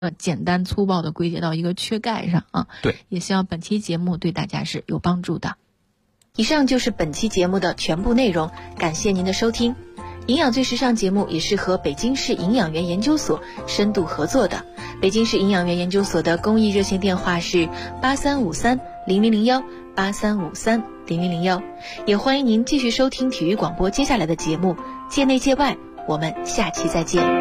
简单粗暴的归结到一个缺钙上啊。 对， 也希望本期节目对大家是有帮助的。 以上就是本期节目的全部内容，感谢您的收听。营养最时尚节目也是和北京市营养园研究所深度合作的。北京市营养园研究所的公益热线电话是83530001 83530001，也欢迎您继续收听体育广播接下来的节目，界内界外，我们下期再见。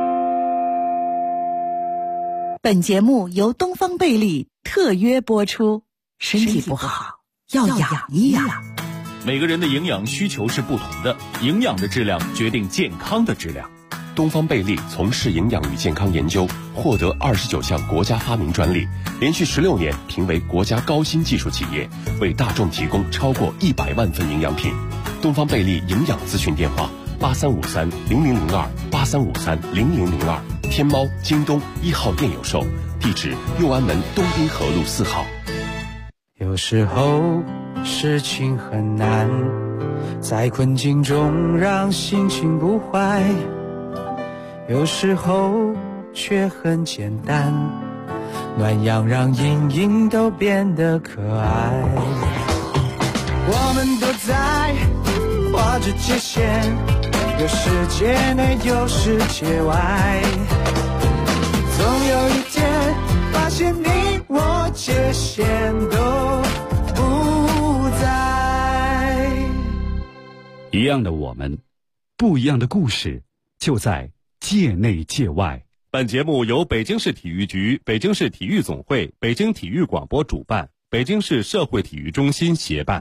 本节目由东方贝利特约播出。身体不好要养一养。 每个人的营养需求是不同的，营养的质量决定健康的质量。 东方贝利从事营养与健康研究，获得29项国家发明专利，连续16年评为国家高新技术企业，为大众提供超过100万份营养品。东方贝利营养咨询电话83530002 83530002，天猫、京东1号店有售，地址右安门东滨河路4号。 有时候事情很难，在困境中让心情不坏，有时候却很简单，暖阳让阴影都变得可爱。我们都在画着界限，有世界内有世界外，总有一天发现你我界限都不在。 一样的我们，不一样的故事，就在界内界外。 本节目由北京市体育局、北京市体育总会、北京体育广播主办，北京市社会体育中心协办。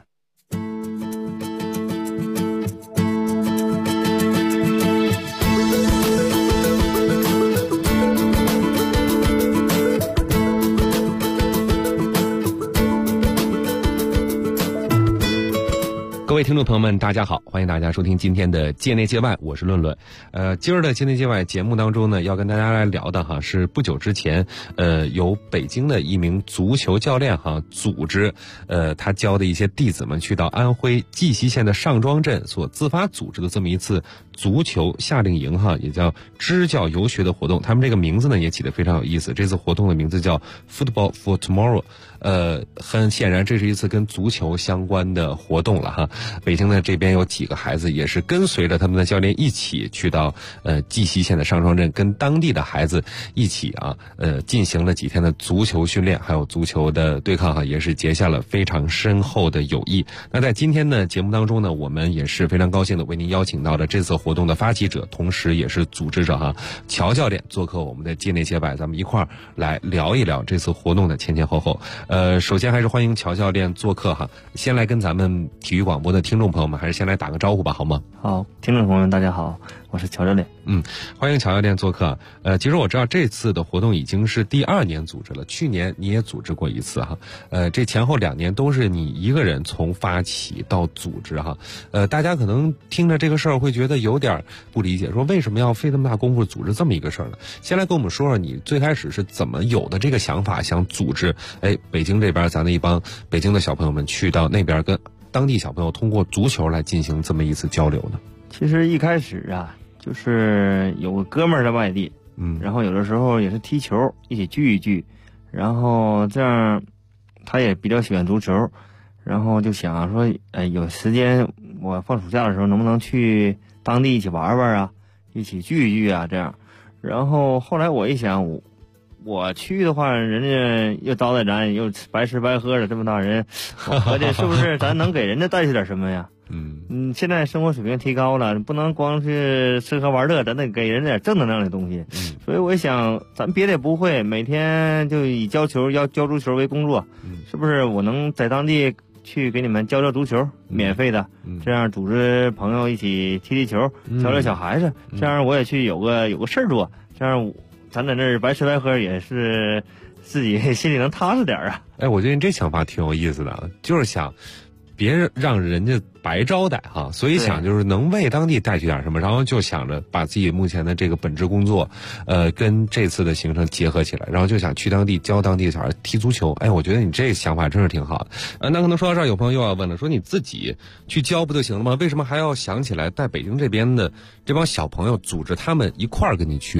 各位听众朋友们，大家好，欢迎大家收听今天的界内界外，我是论论。今儿的界内界外节目当中呢，要跟大家来聊的是不久之前，由北京的一名足球教练组织，他教的一些弟子们去到安徽绩溪县的上庄镇所自发组织的这么一次足球夏令营也叫支教游学的活动。他们这个名字呢也起得非常有意思，这次活动的名字叫 Football for Tomorrow。很显然这是一次跟足球相关的活动了北京的这边有几个孩子也是跟随着他们的教练一起去到绩溪县的上庄镇，跟当地的孩子一起进行了几天的足球训练，还有足球的对抗也是结下了非常深厚的友谊。那在今天的节目当中呢，我们也是非常高兴的为您邀请到了这次活动的发起者，同时也是组织者乔教练做客我们的界内界外，咱们一块儿来聊一聊这次活动的前前后后。首先还是欢迎乔教练做客先来跟咱们体育广播的听众朋友们还是先来打个招呼吧，好吗？ 好，听众朋友们大家好，我是乔教练。 欢迎乔教练做客。其实我知道这次的活动已经是第2年组织了，去年你也组织过一次这前后2年都是你一个人从发起到组织大家可能听着这个事儿会觉得有点不理解，说为什么要费这么大功夫组织这么一个事儿呢？先来跟我们说说你最开始是怎么有的这个想法，想组织北京这边咱的一帮北京的小朋友们去到那边跟当地小朋友通过足球来进行这么一次交流呢？ 其实一开始就是有个哥们儿在外地，然后有的时候也是踢球，一起聚一聚，然后这样他也比较喜欢足球，然后就想说，有时间我放暑假的时候能不能去当地一起玩玩一起聚一聚这样。然后后来我一想，我去的话，人家又招待咱，又白吃白喝的，这么大人，我合计是不是咱能给人家带去点什么呀？现在生活水平提高了，不能光是吃喝玩乐，咱得给人点正能量的东西。所以我想，咱别的也不会，每天就以教足球为工作，是不是？我能在当地去给你们教足球，免费的，这样组织朋友一起踢球，教小孩子，这样我也去有个事儿做，这样咱在那儿白吃白喝也是自己心里能踏实点我觉得你这想法挺有意思的，就是想别让人家白招待所以想就是能为当地带去点什么，然后就想着把自己目前的这个本职工作跟这次的行程结合起来，然后就想去当地教当地的小孩踢足球。我觉得你这个想法真是挺好的。那可能说到这儿，有朋友又要问了，说你自己去教不就行了吗？为什么还要想起来带北京这边的这帮小朋友组织他们一块儿跟你去呢？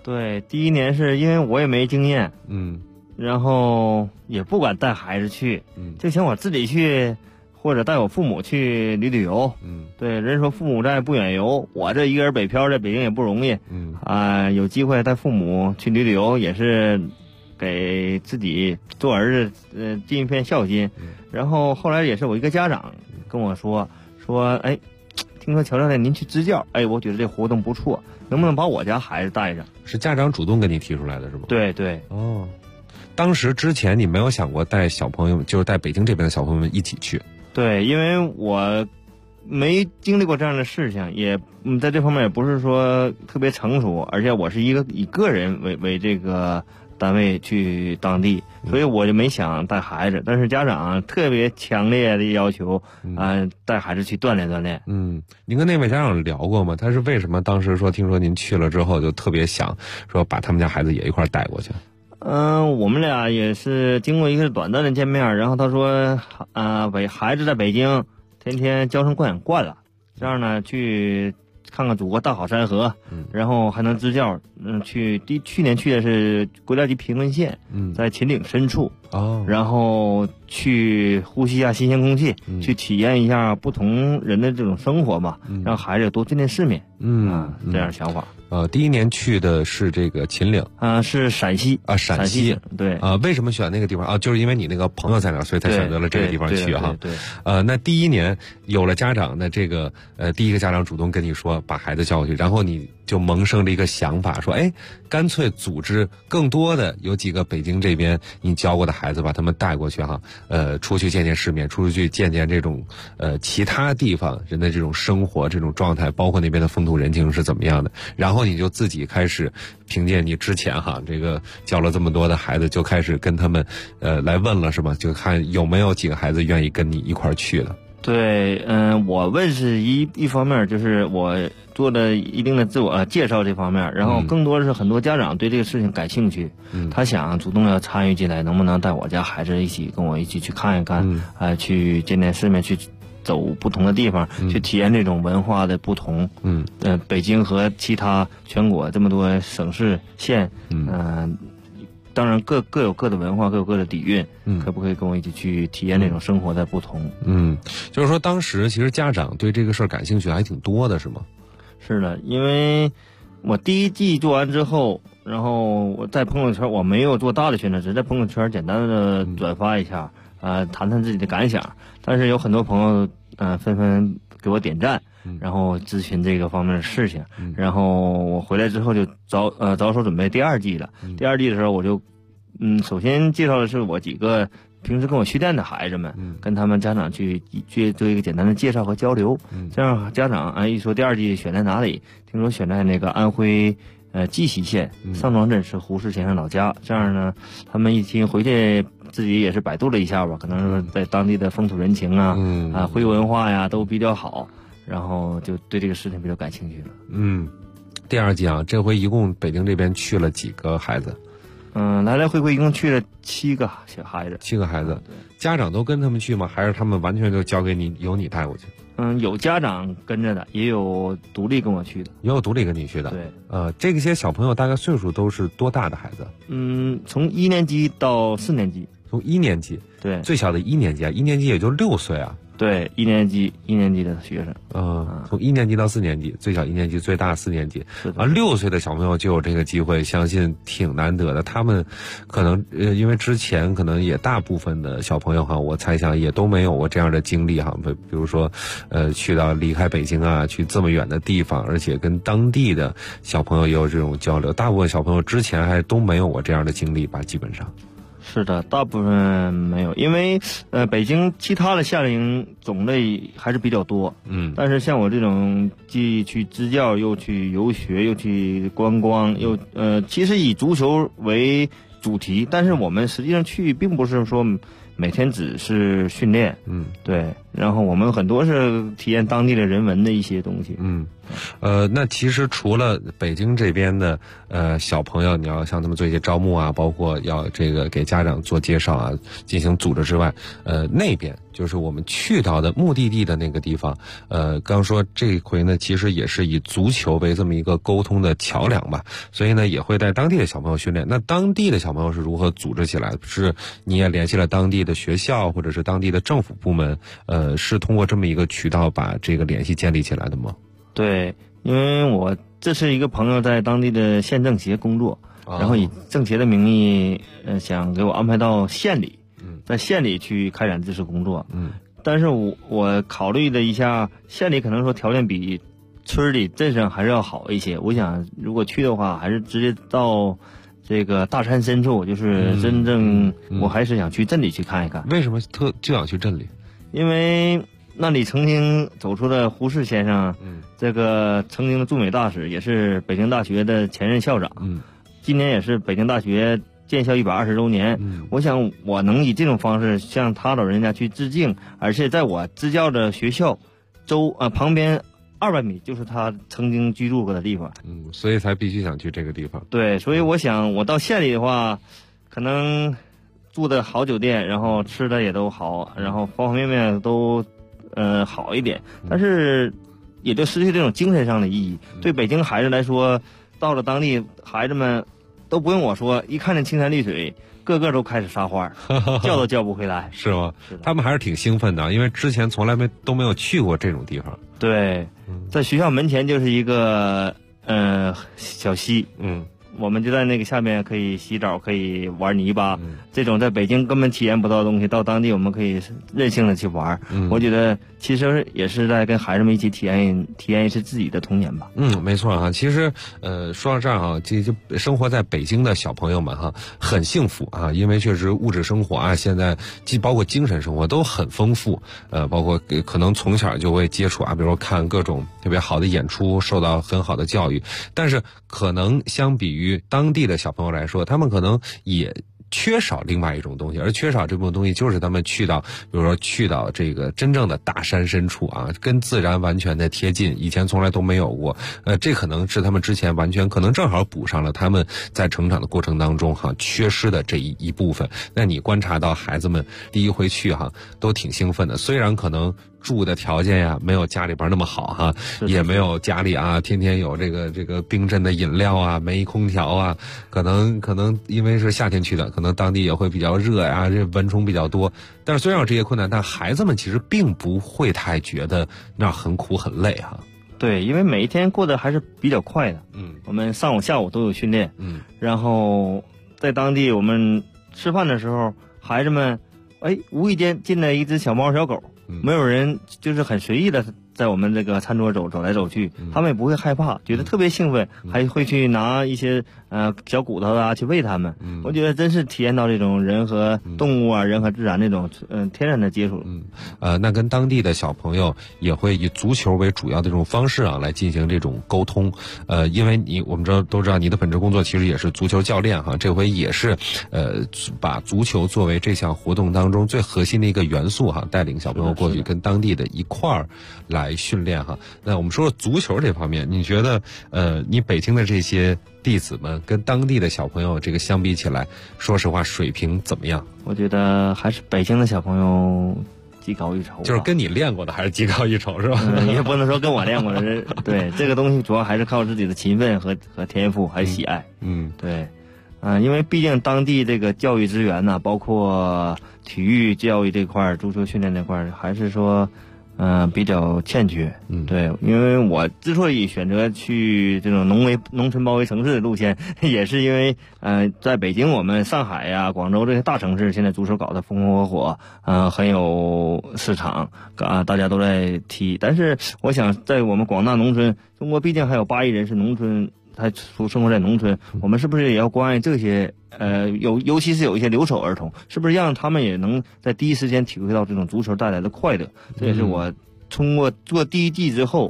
对，第一年是因为我也没经验，然后也不敢带孩子去，就想我自己去，或者带我父母去旅游，对，人说父母在不远游，我这一个人北漂在北京也不容易，有机会带父母去旅游也是给自己做儿子尽一片孝心。然后后来也是我一个家长跟我说，哎，听说乔教练您去支教，哎，我觉得这活动不错，能不能把我家孩子带上？ 是家长主动跟你提出来的是吗？ 对对。 哦，当时之前你没有想过带小朋友，就是带北京这边的小朋友们一起去？ 对，因为我没经历过这样的事情，也在这方面也不是说特别成熟，而且我是以个人为这个单位去当地，所以我就没想带孩子。但是家长特别强烈的要求，带孩子去锻炼锻炼。 您跟那位家长聊过吗？他是为什么当时说听说您去了之后就特别想说把他们家孩子也一块带过去？ 我们俩也是经过一个短暂的见面，然后他说，孩子在北京天天娇生惯养惯了，这样呢去看看祖国大好山河，然后还能支教，去年去的是国家级贫困县，在秦岭深处，然后去呼吸一下新鲜空气，去体验一下不同人的这种生活嘛，让孩子多见见世面，这样想法。 第一年去的是这个秦岭， 是陕西啊，陕西对为什么选那个地方啊？就是因为你那个朋友在那儿，所以才选择了这个地方去哈。 对， 那第一年有了家长的这个第一个家长主动跟你说把孩子叫过去，然后你就萌生了一个想法，说哎，干脆组织更多的有几个北京这边你教过的孩子，把他们带过去哈，出去见见世面，出去见见这种其他地方人的这种生活这种状态，包括那边的风土人情是怎么样的，然后你就自己开始凭借你之前哈这个教了这么多的孩子，就开始跟他们来问了是吧？就看有没有几个孩子愿意跟你一块儿去的。 对，我问是一方面，就是我做了一定的自我介绍这方面，然后更多的是很多家长对这个事情感兴趣，他想主动要参与进来，能不能带我家孩子跟我一起去看一看，去见见世面，去走不同的地方，去体验这种文化的不同。北京和其他全国这么多省市县，当然各有各的文化，各有各的底蕴，可不可以跟我一起去体验这种生活的不同？ 就是说当时其实家长对这个事儿感兴趣还挺多的，是吗？ 是的，因为我第一季做完之后，然后我在朋友圈我没有做大的宣传，只是在朋友圈简单的转发一下，谈谈自己的感想。但是有很多朋友纷纷给我点赞，然后咨询这个方面的事情。然后我回来之后就着手准备第二季了。第二季的时候我就首先介绍的是我几个平时跟我训练的孩子们，跟他们家长去做一个简单的介绍和交流。这样家长一说第二季选在哪里，听说选在那个安徽绩溪县上庄镇，是胡适先生老家。这样呢，他们一听回去自己也是百度了一下吧，可能是在当地的风土人情徽文化呀都比较好，然后就对这个事情比较感兴趣了。 第二季这回一共北京这边去了几个孩子？ 来来回回一共去了7个小孩子。 7个孩子，家长都跟他们去吗？还是他们完全就交给你，由你带过去？ 有家长跟着的，也有独立跟我去的。 也有独立跟你去的。 对。 这些小朋友大概岁数都是多大的孩子？ 从1年级到4年级。 从1年级。对。最小的1年级啊，1年级也就6岁啊。 对，1年级的学生。 从1年级到4年级，最小1年级，最大4年级。6岁的小朋友就有这个机会，相信挺难得的。他们可能因为之前可能也大部分的小朋友我猜想也都没有过这样的经历比如说去到离开北京去这么远的地方，而且跟当地的小朋友也有这种交流。大部分小朋友之前还都没有过这样的经历吧，基本上。 是的，大部分没有，因为北京其他的夏令营种类还是比较多。但是像我这种既去支教又去游学又去观光其实以足球为主题，但是我们实际上去并不是说每天只是训练，对，然后我们很多是体验当地的人文的一些东西， 那其实除了北京这边的小朋友，你要向他们做一些招募啊，包括要这个给家长做介绍啊，进行组织之外，那边就是我们去到的目的地的那个地方，刚说这回呢，其实也是以足球为这么一个沟通的桥梁吧，所以呢也会带当地的小朋友训练。那当地的小朋友是如何组织起来的？是你也联系了当地的学校或者是当地的政府部门，是通过这么一个渠道把这个联系建立起来的吗？ 对，因为这是一个朋友在当地的县政协工作，然后以政协的名义，想给我安排到县里，在县里去开展支持工作。但是我考虑了一下，县里可能说条件比村里镇上还是要好一些。我想如果去的话，还是直接到这个大山深处，就是真正我还是想去镇里去看一看。 为什么就想去镇里？ 因为那里曾经走出了胡适先生，这个曾经的驻美大使，也是北京大学的前任校长，今年也是北京大学建校120周年。我想我能以这种方式向他老人家去致敬，而且在我支教的学校旁边200米就是他曾经居住过的地方。 所以才必须想去这个地方。 对，所以我想我到县里的话，可能住的好酒店，然后吃的也都好，然后方方面面都好一点，但是也就失去这种精神上的意义。对北京孩子来说，到了当地，孩子们都不用我说，一看见青山绿水，个个都开始撒欢，叫都叫不回来。 是吗？是的，他们还是挺兴奋的，因为之前从来都没有去过这种地方。 对，在学校门前就是一个小溪，我们就在那个下面可以洗澡，可以玩泥巴，这种在北京根本体验不到的东西，到当地我们可以任性的去玩。我觉得其实也是在跟孩子们一起体验一次自己的童年吧。 没错哈。其实说到这儿哈，就生活在北京的小朋友们哈，很幸福啊，因为确实物质生活啊，现在既包括精神生活都很丰富，包括可能从小就会接触啊，比如说看各种特别好的演出，受到很好的教育，但是可能相比于当地的小朋友来说，他们可能也缺少另外一种东西，而缺少这部分东西就是他们去到，比如说去到这个真正的大山深处啊，跟自然完全的贴近，以前从来都没有过。这可能是他们之前完全可能正好补上了他们在成长的过程当中缺失的这一部分。那你观察到孩子们第一回去都挺兴奋的，虽然可能住的条件呀没有家里边那么好也没有家里天天有这个冰镇的饮料啊，没空调啊，可能因为是夏天去的，可能当地也会比较热呀，这蚊虫比较多。但是虽然有这些困难，但孩子们其实并不会太觉得那很苦很累对，因为每一天过得还是比较快的。我们上午下午都有训练。然后在当地我们吃饭的时候，孩子们无意间进来一只小猫小狗，没有人就是很随意的在我们这个餐桌走来走去，他们也不会害怕，觉得特别兴奋，还会去拿一些小骨头啊去喂它们。我觉得真是体验到这种人和动物啊，人和自然这种天然的接触。 那跟当地的小朋友也会以足球为主要的这种方式来进行这种沟通。因为我们都知道你的本职工作其实也是足球教练这回也是把足球作为这项活动当中最核心的一个元素带领小朋友过去跟当地的一块儿来训练那我们说足球这方面，你觉得你北京的这些弟子们跟当地的小朋友这个相比起来，说实话水平怎么样？ 我觉得还是北京的小朋友技高一筹， 就是跟你练过的还是技高一筹是吧？ 也不能说跟我练过的对，这个东西主要还是靠自己的勤奋和天赋还有喜爱。对，因为毕竟当地这个教育资源呢，包括体育教育这块、足球训练这块，还是说比较欠缺。对，因为我之所以选择去这种农村包围城市的路线，也是因为在北京、我们上海呀、广州这些大城市，现在足球搞得风风火火，很有市场大家都在踢。但是我想，在我们广大农村，中国毕竟还有8亿人是农村，他生活在农村，我们是不是也要关爱这些尤其是有一些留守儿童，是不是让他们也能在第一时间体会到这种足球带来的快乐？这也是我通过做第一季之后，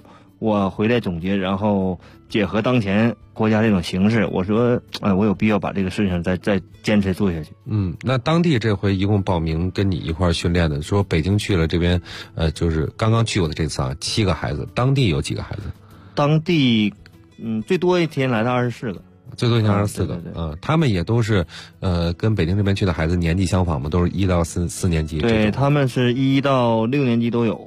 我回来总结，然后结合当前国家这种形势，我说，我有必要把这个事情再坚持做下去。 那当地这回一共报名跟你一块儿训练的，说北京去了这边，就是刚刚去过的这次啊，7个孩子，当地有几个孩子？ 当地，最多一天来了24个。 最多24个，他们也都是，跟北京这边去的孩子年纪相仿嘛，都是1到4年级。 对，他们是1到6年级都有。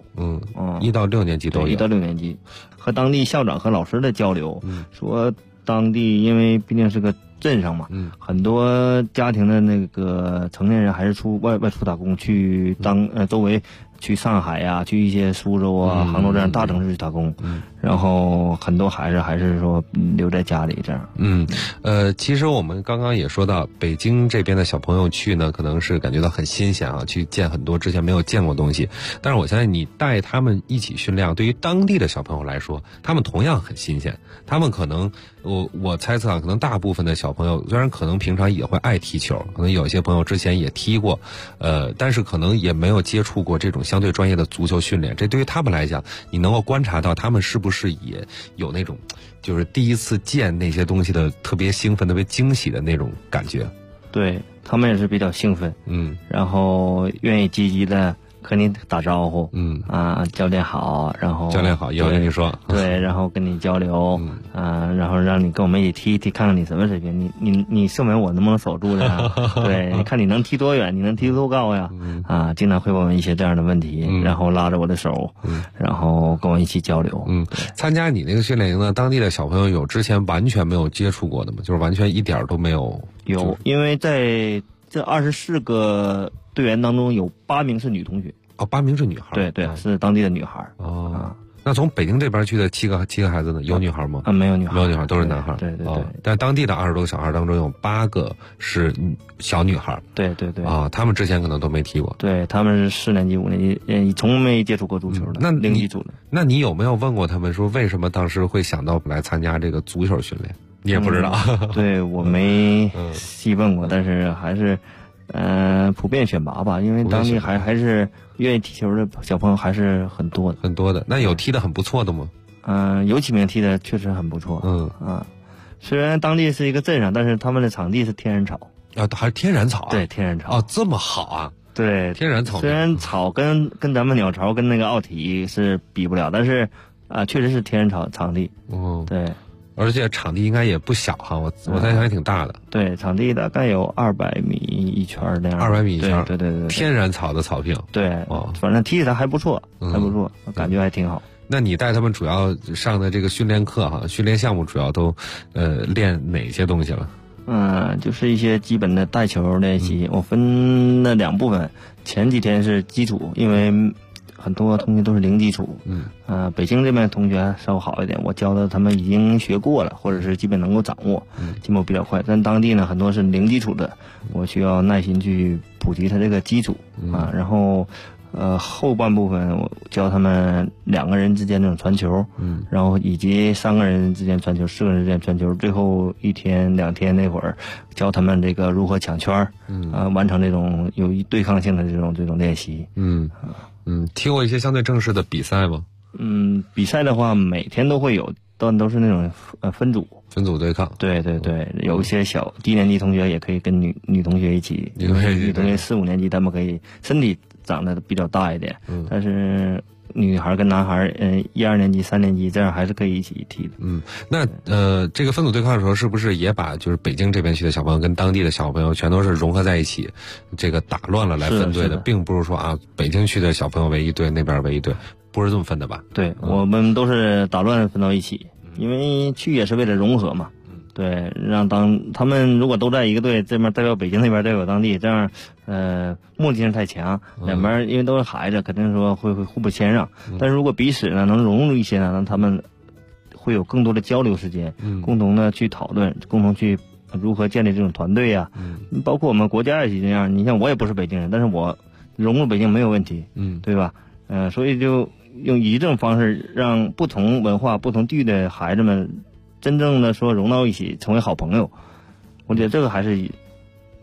1到6年级都有。 1到6年级，和当地校长和老师的交流，说当地因为毕竟是个镇上嘛，很多家庭的那个成年人还是外出打工，去周围。去上海呀，去一些苏州啊、杭州这样大城市去打工，然后很多孩子还是说留在家里这样。 其实我们刚刚也说到，北京这边的小朋友去呢，可能是感觉到很新鲜啊，去见很多之前没有见过的东西。但是我相信你带他们一起训练，对于当地的小朋友来说，他们同样很新鲜。他们可能，我猜测啊，可能大部分的小朋友虽然可能平常也会爱踢球，可能有些朋友之前也踢过，但是可能也没有接触过这种相对专业的足球训练。这对于他们来讲，你能够观察到他们是不是也有那种就是第一次见那些东西的特别兴奋、特别惊喜的那种感觉？ 对，他们也是比较兴奋，然后愿意积极的和你打招呼，教练好，然后教练好，也要跟你说， 对，然后跟你交流，然后让你跟我们一起踢一踢，看看你什么水平，你射门我能不能守住的呀？对，你看你能踢多远，你能踢多高呀？经常会问我们一些这样的问题，然后拉着我的手，然后跟我一起交流。 参加你那个训练营呢，当地的小朋友有之前完全没有接触过的吗？就是完全一点都没有？ 有，因为在这24个队员当中有8名是女同学。 8名是女孩。 对，是当地的女孩。 那从北京这边去的7个孩子呢，有女孩吗？ 没有女孩， 没有女孩，都是男孩。 对。 但当地的20多个小孩当中有8个是小女孩。 对。 他们之前可能都没踢过。 对，他们是4年级、5年级，从没接触过足球的。 那零基础的。 那你有没有问过他们说为什么当时会想到来参加这个足球训练？你也不知道。 对，我没细问过，但是还是。普遍选拔吧，因为当地还是愿意踢球的小朋友还是很多的。那有踢得很不错的吗？ 有几名踢得确实很不错。虽然当地是一个镇上，但是他们的场地是天然草。 还是天然草啊？ 对，天然草。 这么好啊？ 对， 天然草。 虽然草跟咱们鸟巢跟那个奥体是比不了，但是确实是天然场地。对。 而且场地应该也不小哈，我猜想也挺大的。 对，场地大概有200米一圈那样。 200米一圈， 对。 天然草的草坪。 对，反正踢起来还不错，感觉还挺好。 那你带他们主要上的这个训练课哈，训练项目主要都练哪些东西了？ 就是一些基本的带球练习，我分了2部分，前几天是基础，因为。很多同学都是零基础，北京这边同学稍好一点，我教的他们已经学过了，或者是基本能够掌握，进步比较快。但当地呢，很多是零基础的，我需要耐心去普及他这个基础然后后半部分我教他们2个人之间这种传球，然后以及3个人之间传球、4个人之间传球，最后1天2天那会儿教他们这个如何抢圈，完成这种有对抗性的这种练习。 踢过一些相对正式的比赛吗？ 比赛的话每天都会有，但都是那种分组对抗。对，有一些低年级同学也可以跟女同学一起，女同学4、5年级他们可以身体长得比较大一点，但是女孩跟男孩1、2年级、3年级这样还是可以一起踢的。 那这个分组对抗的时候，是不是也把就是北京这边去的小朋友跟当地的小朋友全都是融合在一起，这个打乱了来分队的，并不是说北京去的小朋友为一队，那边为一队，不是这么分的吧？ 对，我们都是打乱分到一起，因为去也是为了融合嘛。对，让他们如果都在一个队，这边代表北京，那边代表当地，这样目的性太强，两边因为都是孩子，肯定说会互不谦让。但是如果彼此呢能融入一些呢，让他们会有更多的交流时间，共同的去讨论，共同去如何建立这种团队呀。包括我们国家也是这样，你像我也不是北京人，但是我融入北京没有问题，对吧？所以就以这种方式让不同文化、不同地域的孩子们真正的说融到一起，成为好朋友。我觉得这个还是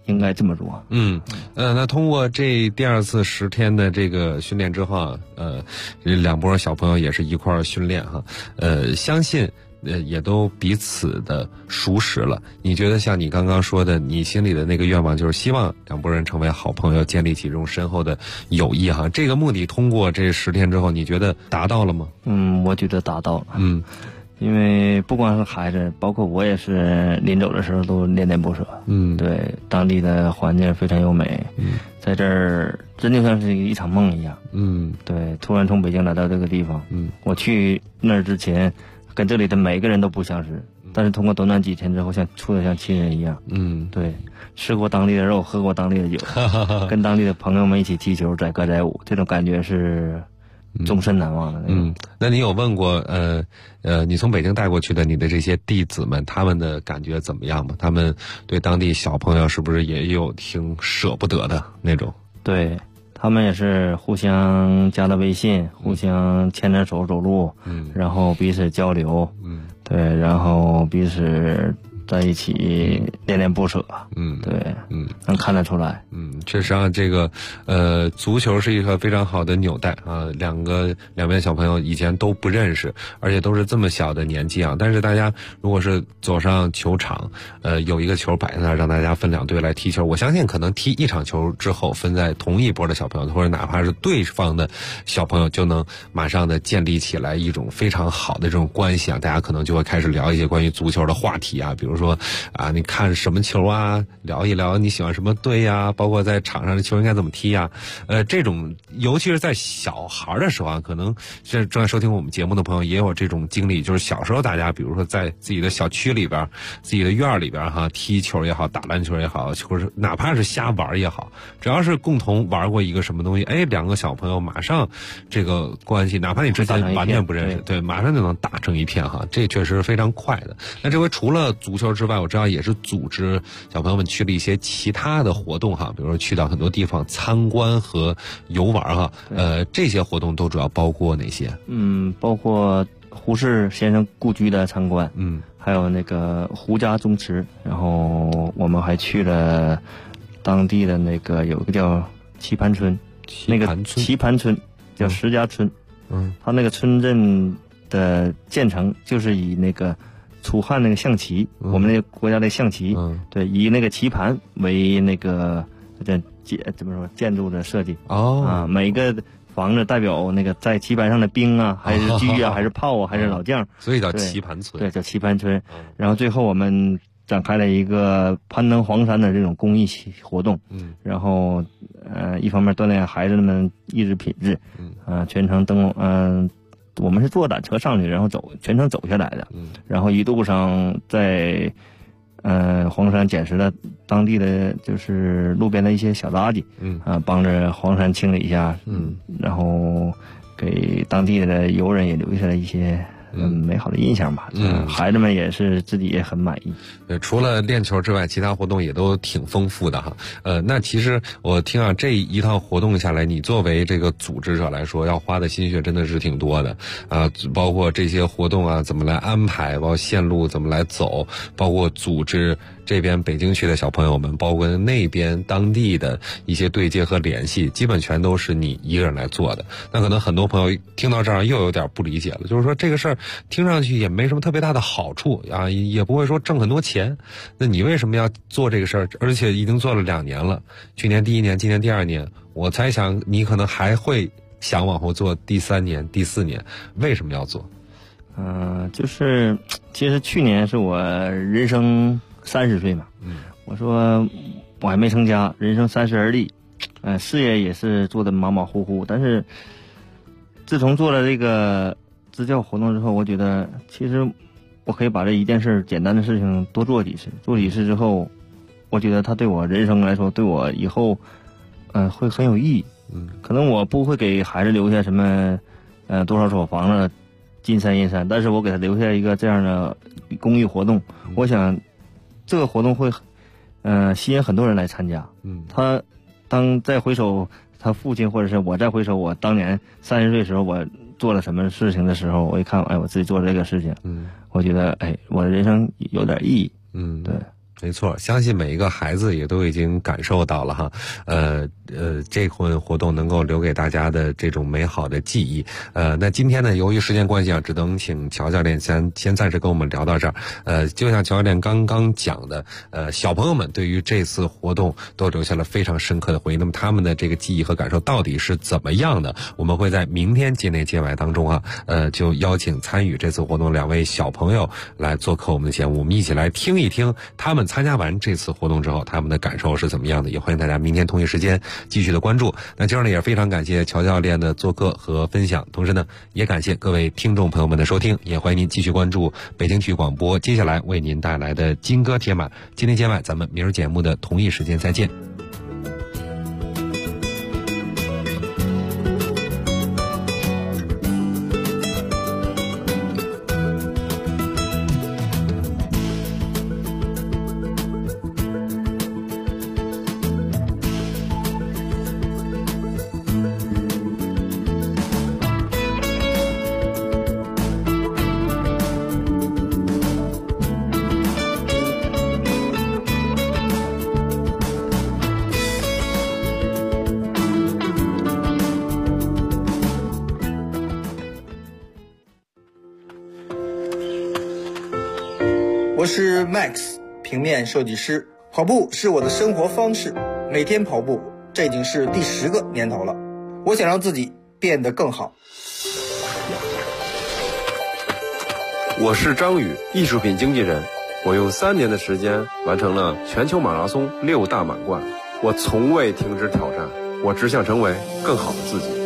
应该这么做。 那通过这第2次10天的这个训练之后，两拨小朋友也是一块儿训练哈，相信也都彼此的熟识了。你觉得像你刚刚说的，你心里的那个愿望就是希望两拨人成为好朋友，建立起这种深厚的友谊哈，这个目的通过这10天之后，你觉得达到了吗？ 我觉得达到了。因为不光是孩子，包括我也是临走的时候都恋恋不舍。对，当地的环境非常优美。在这儿真就像是一场梦一样。对，突然从北京来到这个地方。我去那儿之前，跟这里的每个人都不相识，但是通过短短几天之后，像处得像亲人一样。对，吃过当地的肉，喝过当地的酒，跟当地的朋友们一起踢球、载歌载舞，这种感觉是终身难忘的那种。 那你有问过你从北京带过去的你的这些弟子们，他们的感觉怎么样吗？他们对当地小朋友是不是也有挺舍不得的那种？ 对，他们也是互相加了微信，互相牵着手走路，然后彼此交流，对，然后彼此在一起恋恋不舍。对，能看得出来。 确实啊，这个足球是一个非常好的纽带啊，两边小朋友以前都不认识，而且都是这么小的年纪啊，但是大家如果是走上球场，有一个球摆在那儿，让大家分2队来踢球，我相信可能踢1场球之后，分在同一波的小朋友，或者哪怕是对方的小朋友，就能马上的建立起来一种非常好的这种关系啊，大家可能就会开始聊一些关于足球的话题啊，比如说啊，你看什么球啊，聊一聊你喜欢什么队呀，包括在场上的球应该怎么踢呀，这种尤其是在小孩的时候啊，可能正在收听我们节目的朋友也有这种经历，就是小时候大家比如说在自己的小区里边、自己的院里边哈，踢球也好，打篮球也好，或者哪怕是瞎玩也好，只要是共同玩过一个什么东西，两个小朋友马上这个关系，哪怕你之前完全不认识，对，马上就能打成一片哈，这确实是非常快的。那这回除了足球之外，我知道也是组织小朋友们去了一些其他的活动哈，比如说去到很多地方参观和游玩哈。这些活动都主要包括哪些？ 包括胡适先生故居的参观，还有那个胡家宗祠，然后我们还去了当地的那个有一个叫棋盘村，那个棋盘村叫石家村，它那个村镇的建成就是以那个楚汉那个象棋，我们那个国家的象棋，对，以那个棋盘为那个怎么说建筑的设计每个房子代表那个在棋盘上的兵啊，还是车啊，还是炮啊，还是老将， 所以叫棋盘村。 对，叫棋盘村。然后最后我们展开了一个攀登黄山的这种公益活动，然后一方面锻炼孩子们意志品质，全程我们是坐缆车上去，然后全程走下来的，然后一路上在黄山捡拾了当地的就是路边的一些小垃圾，帮着黄山清理一下，然后给当地的游人也留下了一些美好的印象吧。孩子们也是自己也很满意。 除了练球之外，其他活动也都挺丰富的哈。那其实我听啊，这一套活动下来，你作为这个组织者来说，要花的心血真的是挺多的啊。包括这些活动啊，怎么来安排，包括线路怎么来走，包括组织这边北京区的小朋友们，包括那边当地的一些对接和联系，基本全都是你一个人来做的。那可能很多朋友听到这儿又有点不理解了，就是说这个事儿听上去也没什么特别大的好处啊，也不会说挣很多钱，那你为什么要做这个事儿？而且已经做了2年了，去年第1年，今年第2年，我猜想你可能还会想往后做第3年、第4年，为什么要做？ 就是其实去年是我人生30岁嘛，我说我还没成家，人生30而立，事业也是做的马马虎虎，但是自从做了这个支教活动之后，我觉得其实我可以把这一件事简单的事情多做几次，做几次之后，我觉得它对我人生来说，对我以后会很有意义。可能我不会给孩子留下什么多少所房子金山银山，但是我给他留下一个这样的公益活动，我想这个活动会吸引很多人来参加。他当再回首他父亲，或者是我再回首我当年30岁的时候我做了什么事情的时候，我一看我自己做这个事情，我觉得我的人生有点意义。对。 没错，相信每一个孩子也都已经感受到了哈，这回活动能够留给大家的这种美好的记忆。那今天呢，由于时间关系啊，只能请乔教练先暂时跟我们聊到这儿。就像乔教练刚刚讲的，小朋友们对于这次活动都留下了非常深刻的回忆。那么他们的这个记忆和感受到底是怎么样的？我们会在明天界内界外当中啊，就邀请参与这次活动2位小朋友来做客我们的节目，我们一起来听一听他们参加完这次活动之后他们的感受是怎么样的。也欢迎大家明天同一时间继续的关注。那今儿呢也非常感谢乔教练的做客和分享，同时呢也感谢各位听众朋友们的收听，也欢迎您继续关注北京体育广播接下来为您带来的金歌铁马。今天节外咱们明儿节目的同一时间再见。 我是 Max， 平面设计师。跑步是我的生活方式，每天跑步，这已经是第10个年头了。我想让自己变得更好。 我是张宇，艺术品经纪人。我用3年的时间完成了全球马拉松6大满贯。我从未停止挑战，我只想成为更好的自己。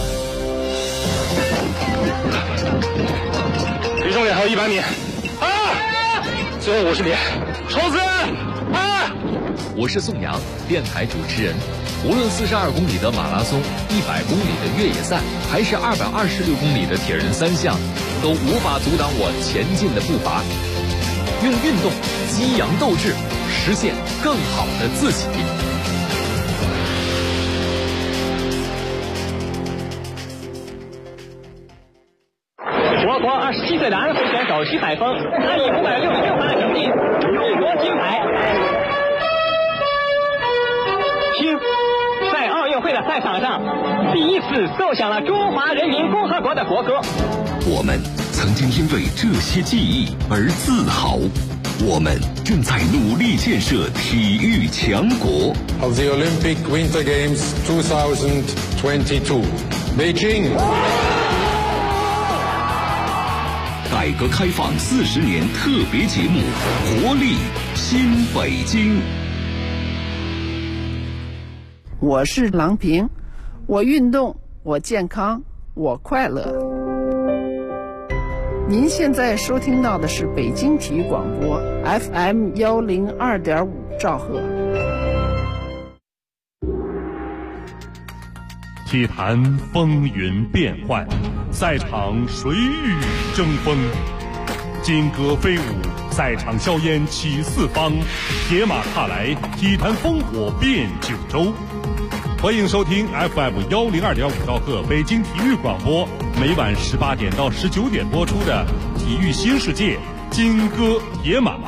离终点还有100米。最后50米，冲刺！ 我是宋阳，电台主持人。无论42公里的马拉松、100公里的越野赛，还是226公里的铁人3项，都无法阻挡我前进的步伐。用运动激扬斗志，实现更好的自己。 我国27岁的安徽选手徐海峰，他以566分的成绩荣获金牌。听，在奥运会的赛场上，第一次奏响了中华人民共和国的国歌。 我们曾经因为这些记忆而自豪，我们正在努力建设体育强国。 Of the Olympic Winter Games 2022, Beijing。 改革开放40年特别节目《活力新北京》。 我是郎平，我运动，我健康，我快乐。您现在收听到的是北京体育广播 FM 102.5兆赫。 体坛风云变幻，赛场谁与争锋？金戈飞舞，赛场硝烟起四方，铁马踏来，体坛烽火遍九州。欢迎收听 FM 102.5兆赫北京体育广播，每晚18点到19点播出的《体育新世界》金戈铁马。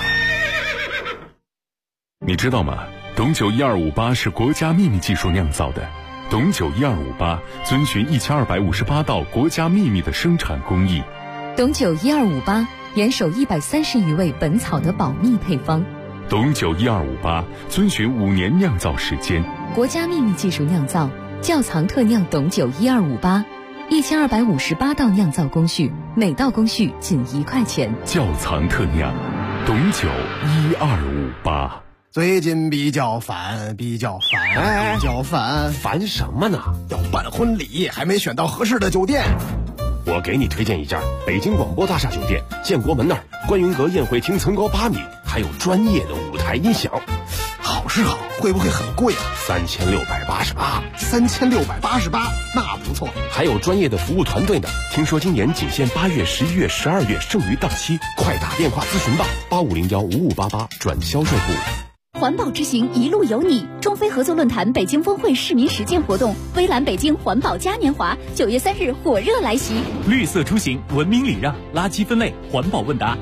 你知道吗？董酒12588是国家秘密技术酿造的。董酒12588遵循1258道国家秘密的生产工艺。 董酒12588严守130余位本草的保密配方。 董酒12588遵循5年酿造时间。 国家秘密技术酿造，窖藏特酿董酒12588，1258道酿造工序，每道工序仅1块钱。 窖藏特酿，董酒12588。 最近比较烦， 烦什么呢？ 要办婚礼，还没选到合适的酒店。 我给你推荐一家北京广播大厦酒店，建国门那儿，观云阁宴会厅层高8米，还有专业的舞台音响。 好是好，会不会很贵啊 ？3688。 3688，那不错。 还有专业的服务团队呢。听说今年仅限8月、11月、12月，剩余档期，快打电话咨询吧，85015588转销售部。 环保之行一路有你，中非合作论坛北京峰会市民实践活动，微蓝北京环保嘉年华，9月3日火热来袭。 绿色出行，文明礼让，垃圾分类，环保问答。